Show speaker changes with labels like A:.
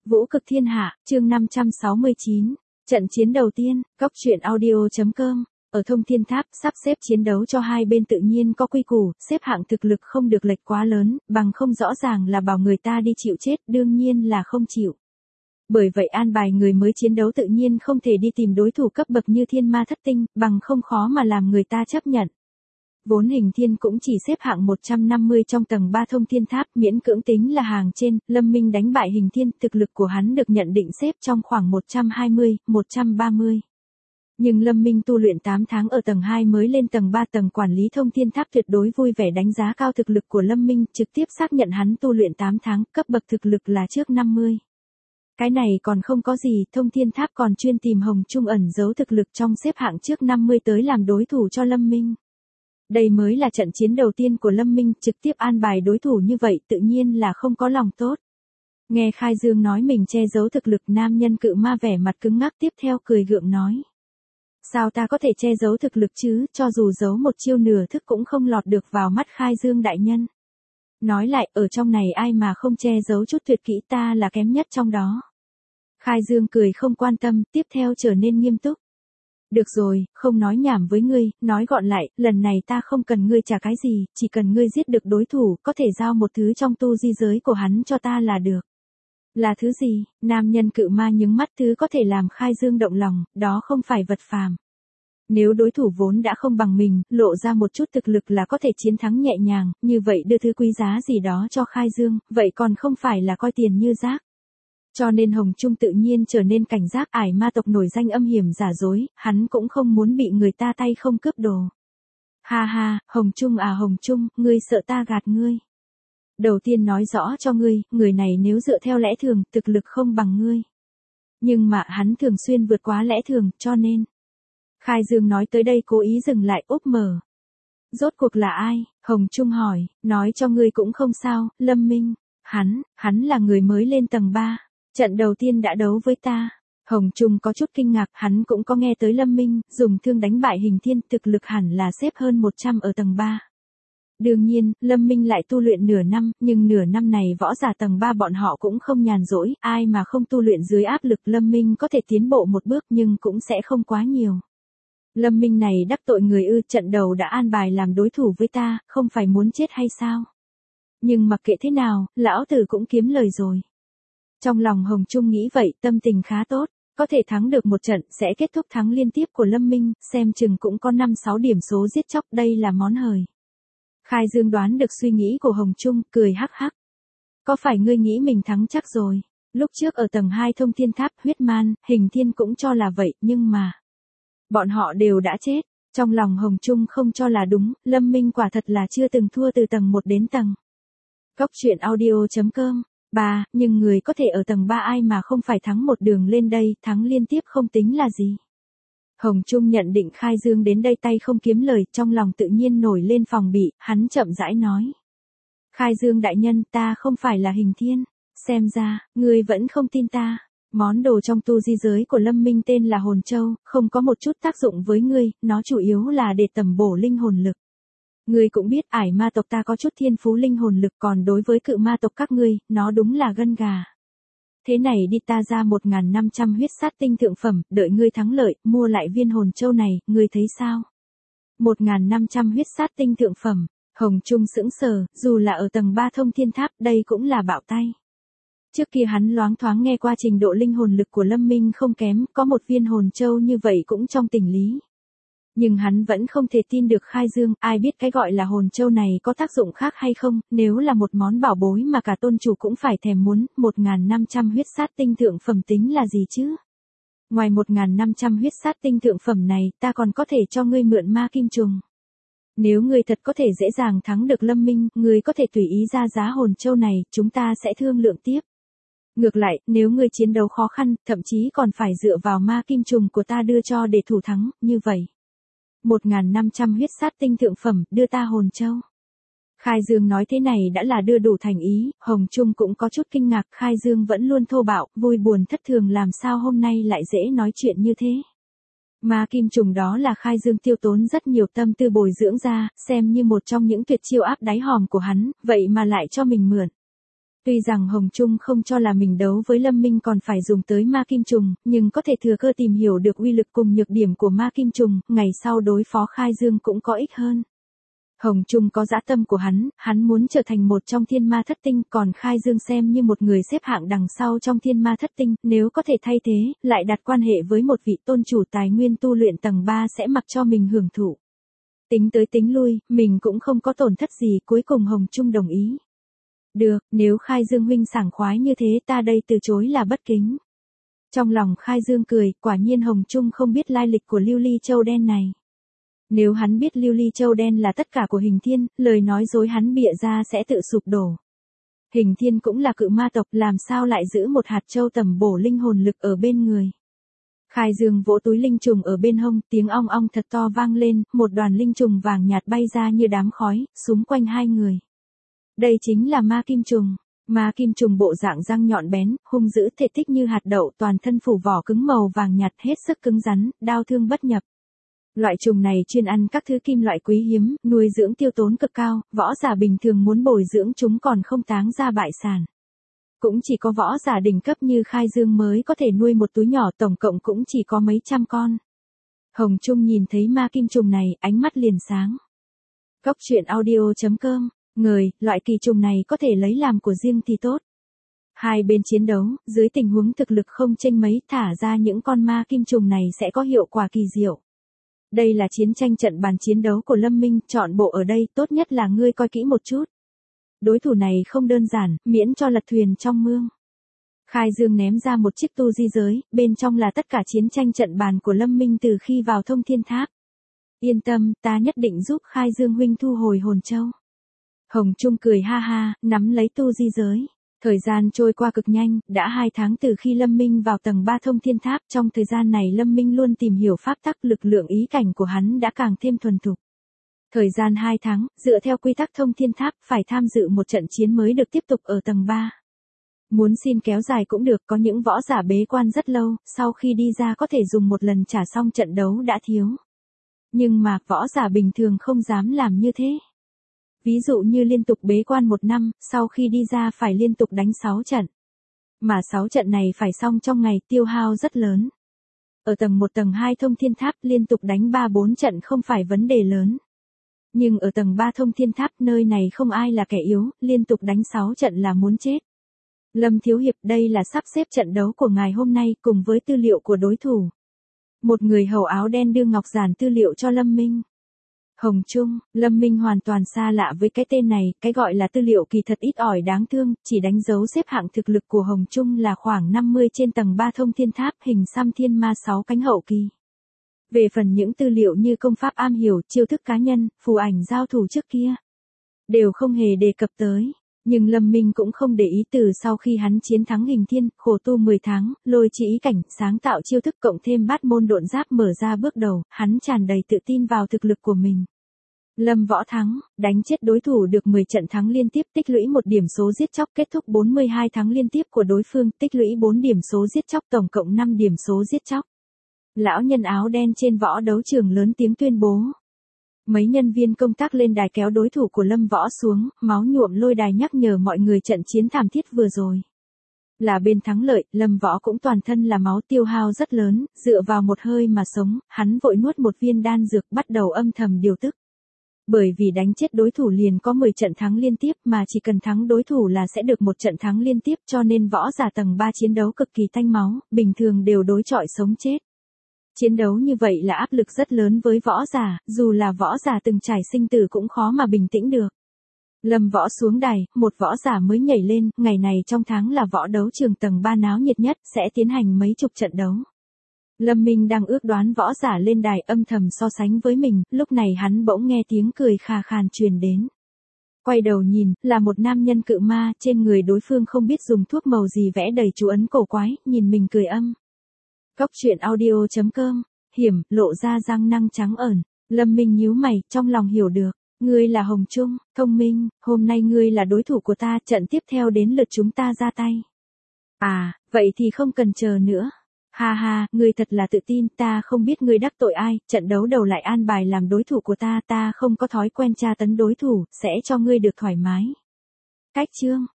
A: Vũ cực thiên hạ, chương 569. Trận chiến đầu tiên, Cốc truyện audio.com. Ở Thông Thiên Tháp, sắp xếp chiến đấu cho hai bên tự nhiên có quy củ, xếp hạng thực lực không được lệch quá lớn, bằng không rõ ràng là bảo người ta đi chịu chết, đương nhiên là không chịu. Bởi vậy an bài người mới chiến đấu tự nhiên không thể đi tìm đối thủ cấp bậc như Thiên Ma Thất Tinh, bằng không khó mà làm người ta chấp nhận. Vốn Hình Thiên cũng chỉ xếp hạng 150 trong tầng 3 Thông Thiên Tháp, miễn cưỡng tính là hàng trên, Lâm Minh đánh bại Hình Thiên, thực lực của hắn được nhận định xếp trong khoảng 120, 130. Nhưng Lâm Minh tu luyện 8 tháng ở tầng 2 mới lên tầng 3, tầng quản lý Thông Thiên Tháp tuyệt đối vui vẻ đánh giá cao thực lực của Lâm Minh, trực tiếp xác nhận hắn tu luyện 8 tháng, cấp bậc thực lực là trước 50. Cái này còn không có gì, Thông Thiên Tháp còn chuyên tìm Hồng Trung ẩn giấu thực lực trong xếp hạng trước 50 tới làm đối thủ cho Lâm Minh. Đây mới là trận chiến đầu tiên của Lâm Minh, trực tiếp an bài đối thủ như vậy tự nhiên là không có lòng tốt. Nghe Khai Dương nói mình che giấu thực lực, nam nhân cự ma vẻ mặt cứng ngắc tiếp theo cười gượng nói. Sao ta có thể che giấu thực lực chứ, cho dù giấu một chiêu nửa thức cũng không lọt được vào mắt Khai Dương đại nhân. Nói lại, ở trong này ai mà không che giấu chút tuyệt kỹ, ta là kém nhất trong đó. Khai Dương cười không quan tâm, tiếp theo trở nên nghiêm túc. Được rồi, không nói nhảm với ngươi, nói gọn lại, lần này ta không cần ngươi trả cái gì, chỉ cần ngươi giết được đối thủ, có thể giao một thứ trong tu di giới của hắn cho ta là được. Là thứ gì? Nam nhân cự ma nhướng mắt, thứ có thể làm Khai Dương động lòng, đó không phải vật phàm. Nếu đối thủ vốn đã không bằng mình, lộ ra một chút thực lực là có thể chiến thắng nhẹ nhàng, như vậy đưa thứ quý giá gì đó cho Khai Dương, vậy còn không phải là coi tiền như rác. Cho nên Hồng Trung tự nhiên trở nên cảnh giác, ải ma tộc nổi danh âm hiểm giả dối, hắn cũng không muốn bị người ta tay không cướp đồ. Ha ha, Hồng Trung à Hồng Trung, ngươi sợ ta gạt ngươi. Đầu tiên nói rõ cho ngươi, người này nếu dựa theo lẽ thường, thực lực không bằng ngươi. Nhưng mà hắn thường xuyên vượt quá lẽ thường, cho nên. Khai Dương nói tới đây cố ý dừng lại, úp mở. Rốt cuộc là ai? Hồng Trung hỏi, nói cho ngươi cũng không sao, Lâm Minh. Hắn là người mới lên tầng 3. Trận đầu tiên đã đấu với ta. Hồng Trung có chút kinh ngạc, hắn cũng có nghe tới Lâm Minh, dùng thương đánh bại Hình Thiên, thực lực hẳn là xếp hơn 100 ở tầng 3. Đương nhiên, Lâm Minh lại tu luyện nửa năm, nhưng nửa năm này võ giả tầng 3 bọn họ cũng không nhàn rỗi, ai mà không tu luyện dưới áp lực. Lâm Minh có thể tiến bộ một bước nhưng cũng sẽ không quá nhiều. Lâm Minh này đắc tội người ư, trận đầu đã an bài làm đối thủ với ta, không phải muốn chết hay sao? Nhưng mặc kệ thế nào, lão tử cũng kiếm lời rồi. Trong lòng Hồng Trung nghĩ vậy, tâm tình khá tốt, có thể thắng được một trận sẽ kết thúc thắng liên tiếp của Lâm Minh, xem chừng cũng có 5-6 điểm số giết chóc, đây là món hời. Khai Dương đoán được suy nghĩ của Hồng Trung, cười hắc hắc. Có phải ngươi nghĩ mình thắng chắc rồi? Lúc trước ở tầng 2 Thông Thiên Tháp, Huyết Man, Hình Thiên cũng cho là vậy, nhưng mà bọn họ đều đã chết. Trong lòng Hồng Trung không cho là đúng, Lâm Minh quả thật là chưa từng thua từ tầng 1 đến tầng. Cốc truyện audio.com. Nhưng người có thể ở tầng 3 ai mà không phải thắng một đường lên đây, thắng liên tiếp không tính là gì. Hồng Trung nhận định Khai Dương đến đây tay không kiếm lời, trong lòng tự nhiên nổi lên phòng bị, hắn chậm rãi nói. Khai Dương đại nhân, ta không phải là Hình Thiên, xem ra, ngươi vẫn không tin ta. Món đồ trong tu di giới của Lâm Minh tên là Hồn Châu, không có một chút tác dụng với ngươi, nó chủ yếu là để tầm bổ linh hồn lực. Ngươi cũng biết ải ma tộc ta có chút thiên phú linh hồn lực, còn đối với cự ma tộc các ngươi, nó đúng là gân gà. Thế này đi, ta ra 1.500 huyết sát tinh thượng phẩm, đợi ngươi thắng lợi, mua lại viên Hồn Châu này, ngươi thấy sao? 1.500 huyết sát tinh thượng phẩm, Hồng Trung sững sờ, dù là ở tầng 3 Thông Thiên Tháp, đây cũng là bạo tay. Trước kia hắn loáng thoáng nghe qua trình độ linh hồn lực của Lâm Minh không kém, có một viên Hồn Châu như vậy cũng trong tình lý. Nhưng hắn vẫn không thể tin được Khai Dương, ai biết cái gọi là Hồn Châu này có tác dụng khác hay không, nếu là một món bảo bối mà cả tôn chủ cũng phải thèm muốn, 1.500 huyết sát tinh thượng phẩm tính là gì chứ? Ngoài 1.500 huyết sát tinh thượng phẩm này, ta còn có thể cho ngươi mượn ma kim trùng. Nếu ngươi thật có thể dễ dàng thắng được Lâm Minh, ngươi có thể tùy ý ra giá Hồn Châu này, chúng ta sẽ thương lượng tiếp. Ngược lại, nếu ngươi chiến đấu khó khăn, thậm chí còn phải dựa vào ma kim trùng của ta đưa cho để thủ thắng, như vậy. 1.500 huyết sát tinh thượng phẩm, đưa ta Hồn Châu. Khai Dương nói thế này đã là đưa đủ thành ý, Hồng Trung cũng có chút kinh ngạc, Khai Dương vẫn luôn thô bạo, vui buồn thất thường, làm sao hôm nay lại dễ nói chuyện như thế. Ma kim trùng đó là Khai Dương tiêu tốn rất nhiều tâm tư bồi dưỡng ra, xem như một trong những tuyệt chiêu áp đáy hòm của hắn, vậy mà lại cho mình mượn. Tuy rằng Hồng Trung không cho là mình đấu với Lâm Minh còn phải dùng tới ma kim trùng, nhưng có thể thừa cơ tìm hiểu được uy lực cùng nhược điểm của ma kim trùng, ngày sau đối phó Khai Dương cũng có ích hơn. Hồng Trung có dã tâm của hắn muốn trở thành một trong thiên ma thất tinh, còn Khai Dương xem như một người xếp hạng đằng sau trong thiên ma thất tinh, nếu có thể thay thế, lại đặt quan hệ với một vị tôn chủ tài nguyên tu luyện tầng 3 sẽ mặc cho mình hưởng thụ. Tính tới tính lui, mình cũng không có tổn thất gì, cuối cùng Hồng Trung đồng ý. Được, nếu Khai Dương huynh sảng khoái như thế ta đây từ chối là bất kính. Trong lòng Khai Dương cười, quả nhiên Hồng Trung không biết lai lịch của Lưu Ly Châu đen này. Nếu hắn biết Lưu Ly Châu đen là tất cả của Hình Thiên, lời nói dối hắn bịa ra sẽ tự sụp đổ. Hình Thiên cũng là cự ma tộc, làm sao lại giữ một hạt châu tầm bổ linh hồn lực ở bên người. Khai Dương vỗ túi linh trùng ở bên hông, tiếng ong ong thật to vang lên, một đoàn linh trùng vàng nhạt bay ra như đám khói, xúm quanh hai người. Đây chính là ma kim trùng. Ma kim trùng bộ dạng răng nhọn bén, hung dữ, thể tích như hạt đậu, toàn thân phủ vỏ cứng màu vàng nhạt, hết sức cứng rắn, đao thương bất nhập. Loại trùng này chuyên ăn các thứ kim loại quý hiếm, nuôi dưỡng tiêu tốn cực cao, võ giả bình thường muốn bồi dưỡng chúng còn không táng ra bại sản. Cũng chỉ có võ giả đỉnh cấp như Khai Dương mới có thể nuôi một túi nhỏ, tổng cộng cũng chỉ có mấy trăm con. Hồng Trung nhìn thấy ma kim trùng này, ánh mắt liền sáng. Cốc truyện audio.com, loại kỳ trùng này có thể lấy làm của riêng thì tốt. Hai bên chiến đấu, dưới tình huống thực lực không chênh mấy, thả ra những con ma kim trùng này sẽ có hiệu quả kỳ diệu. Đây là chiến tranh trận bàn chiến đấu của Lâm Minh, chọn bộ ở đây, tốt nhất là ngươi coi kỹ một chút. Đối thủ này không đơn giản, miễn cho lật thuyền trong mương. Khai Dương ném ra một chiếc tu di giới, bên trong là tất cả chiến tranh trận bàn của Lâm Minh từ khi vào Thông Thiên Tháp. Yên tâm, ta nhất định giúp Khai Dương huynh thu hồi hồn châu. Hồng Trung cười ha ha, nắm lấy tu di giới. Thời gian trôi qua cực nhanh, đã 2 tháng từ khi Lâm Minh vào tầng 3 Thông Thiên Tháp, trong thời gian này Lâm Minh luôn tìm hiểu pháp tắc, lực lượng ý cảnh của hắn đã càng thêm thuần thục. Thời gian 2 tháng, dựa theo quy tắc Thông Thiên Tháp, phải tham dự một trận chiến mới được tiếp tục ở tầng 3. Muốn xin kéo dài cũng được, có những võ giả bế quan rất lâu, sau khi đi ra có thể dùng một lần trả xong trận đấu đã thiếu. Nhưng mà, võ giả bình thường không dám làm như thế. Ví dụ như liên tục bế quan 1 năm, sau khi đi ra phải liên tục đánh 6 trận. Mà 6 trận này phải xong trong ngày, tiêu hao rất lớn. Ở tầng 1 tầng 2 Thông Thiên Tháp liên tục đánh 3-4 trận không phải vấn đề lớn. Nhưng ở tầng 3 Thông Thiên Tháp nơi này không ai là kẻ yếu, liên tục đánh 6 trận là muốn chết. Lâm Thiếu Hiệp, đây là sắp xếp trận đấu của ngài hôm nay cùng với tư liệu của đối thủ. Một người hầu áo đen đưa ngọc giản tư liệu cho Lâm Minh. Hồng Trung, Lâm Minh hoàn toàn xa lạ với cái tên này, cái gọi là tư liệu kỳ thật ít ỏi đáng thương, chỉ đánh dấu xếp hạng thực lực của Hồng Trung là khoảng 50 trên tầng 3 Thông Thiên Tháp, hình xăm thiên ma 6 cánh hậu kỳ. Về phần những tư liệu như công pháp am hiểu, chiêu thức cá nhân, phù ảnh giao thủ trước kia, đều không hề đề cập tới. Nhưng Lâm Minh cũng không để ý, từ sau khi hắn chiến thắng Hình Thiên, khổ tu 10 tháng, lôi chỉ ý cảnh, sáng tạo chiêu thức cộng thêm bát môn độn giáp mở ra bước đầu, hắn tràn đầy tự tin vào thực lực của mình. Lâm Võ thắng, đánh chết đối thủ được 10 trận thắng liên tiếp, tích lũy 1 điểm số giết chóc, kết thúc 42 thắng liên tiếp của đối phương, tích lũy 4 điểm số giết chóc, tổng cộng 5 điểm số giết chóc. Lão nhân áo đen trên võ đấu trường lớn tiếng tuyên bố. Mấy nhân viên công tác lên đài kéo đối thủ của Lâm Võ xuống, máu nhuộm lôi đài nhắc nhở mọi người trận chiến thảm thiết vừa rồi. Là bên thắng lợi, Lâm Võ cũng toàn thân là máu, tiêu hao rất lớn, dựa vào một hơi mà sống, hắn vội nuốt một viên đan dược, bắt đầu âm thầm điều tức. Bởi vì đánh chết đối thủ liền có 10 trận thắng liên tiếp, mà chỉ cần thắng đối thủ là sẽ được một trận thắng liên tiếp, cho nên võ giả tầng 3 chiến đấu cực kỳ tanh máu, bình thường đều đối chọi sống chết. Chiến đấu như vậy là áp lực rất lớn với võ giả, dù là võ giả từng trải sinh tử cũng khó mà bình tĩnh được. Lâm Võ xuống đài, một võ giả mới nhảy lên, ngày này trong tháng là võ đấu trường tầng 3 náo nhiệt nhất, sẽ tiến hành mấy chục trận đấu. Lâm Minh đang ước đoán võ giả lên đài, âm thầm so sánh với mình, lúc này hắn bỗng nghe tiếng cười khà khàn truyền đến. Quay đầu nhìn, là một nam nhân cự ma, trên người đối phương không biết dùng thuốc màu gì vẽ đầy chú ấn cổ quái, nhìn mình cười âm. Cốc truyện audio.com, hiểm, lộ ra răng nanh trắng ẩn. Lâm Minh nhíu mày, trong lòng hiểu được. Ngươi là Hồng Trung, thông minh, hôm nay ngươi là đối thủ của ta, trận tiếp theo đến lượt chúng ta ra tay. À, vậy thì không cần chờ nữa. Ha ha, ngươi thật là tự tin, ta không biết ngươi đắc tội ai, trận đấu đầu lại an bài làm đối thủ của ta, ta không có thói quen tra tấn đối thủ, sẽ cho ngươi được thoải mái. Cách chương.